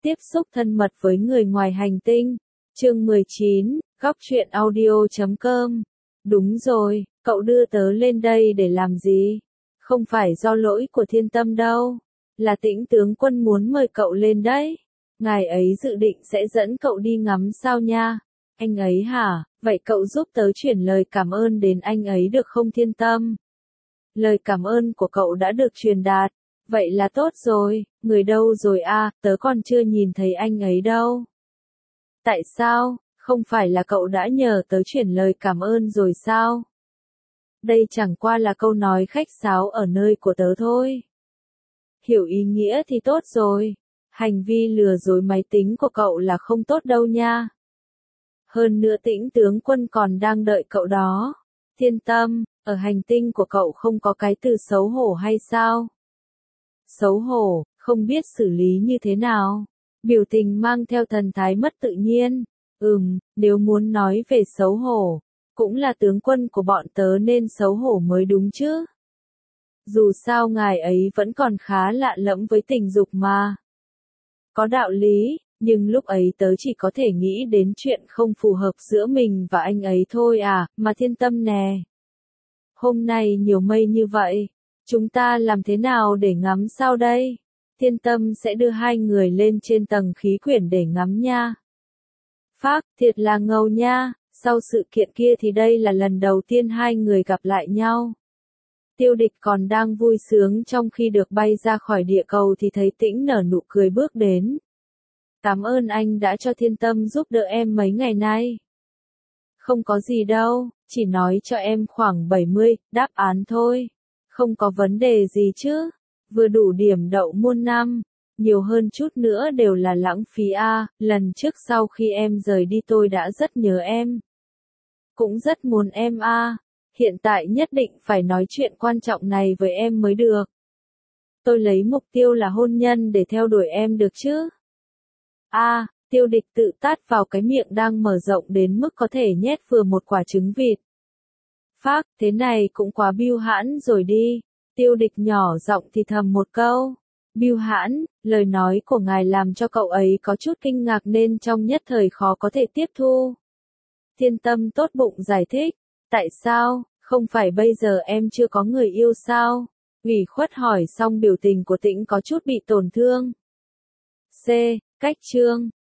Tiếp xúc thân mật với người ngoài hành tinh. Chương 19, Góc truyện audio.com. Đúng rồi, cậu đưa tớ lên đây để làm gì? Không phải do lỗi của Thiên Tâm đâu. Là Tĩnh tướng quân muốn mời cậu lên đấy. Ngài ấy dự định sẽ dẫn cậu đi ngắm sao nha. Anh ấy hả? Vậy cậu giúp tớ chuyển lời cảm ơn đến anh ấy được không Thiên Tâm? Lời cảm ơn của cậu đã được truyền đạt. Vậy là tốt rồi, người đâu rồi à, tớ còn chưa nhìn thấy anh ấy đâu. Tại sao, không phải là cậu đã nhờ tớ chuyển lời cảm ơn rồi sao? Đây chẳng qua là câu nói khách sáo ở nơi của tớ thôi. Hiểu ý nghĩa thì tốt rồi. Hành vi lừa dối máy tính của cậu là không tốt đâu nha. Hơn nữa Tĩnh tướng quân còn đang đợi cậu đó. Thiên Tâm, ở hành tinh của cậu không có cái từ xấu hổ hay sao? Xấu hổ, không biết xử lý như thế nào. Biểu tình mang theo thần thái mất tự nhiên. Nếu muốn nói về xấu hổ, cũng là tướng quân của bọn tớ nên xấu hổ mới đúng chứ. Dù sao ngài ấy vẫn còn khá lạ lẫm với tình dục mà. Có đạo lý, nhưng lúc ấy tớ chỉ có thể nghĩ đến chuyện không phù hợp giữa mình và anh ấy thôi à, mà Thiên Tâm nè. Hôm nay nhiều mây như vậy, chúng ta làm thế nào để ngắm sao đây? Thiên Tâm sẽ đưa hai người lên trên tầng khí quyển để ngắm nha. Phác, thiệt là ngầu nha, sau sự kiện kia thì đây là lần đầu tiên hai người gặp lại nhau. Tiêu Địch còn đang vui sướng trong khi được bay ra khỏi địa cầu thì thấy Tĩnh nở nụ cười bước đến. Cảm ơn anh đã cho Thiên Tâm giúp đỡ em mấy ngày nay. Không có gì đâu, chỉ nói cho em khoảng 70, đáp án thôi. Không có vấn đề gì chứ, vừa đủ điểm đậu môn năm, nhiều hơn chút nữa đều là lãng phí a. Lần trước sau khi em rời đi tôi đã rất nhớ em. Cũng rất muốn em a. Hiện tại nhất định phải nói chuyện quan trọng này với em mới được. Tôi lấy mục tiêu là hôn nhân để theo đuổi em được chứ. Tiêu Địch tự tát vào cái miệng đang mở rộng đến mức có thể nhét vừa một quả trứng vịt. Phác, thế này cũng quá bưu hãn rồi đi. Tiêu Địch nhỏ giọng thì thầm một câu. Bưu hãn, lời nói của ngài làm cho cậu ấy có chút kinh ngạc nên trong nhất thời khó có thể tiếp thu. Thiên Tâm tốt bụng giải thích. Tại sao, không phải bây giờ em chưa có người yêu sao? Ủy khuất hỏi xong biểu tình của Tĩnh có chút bị tổn thương. Cách chương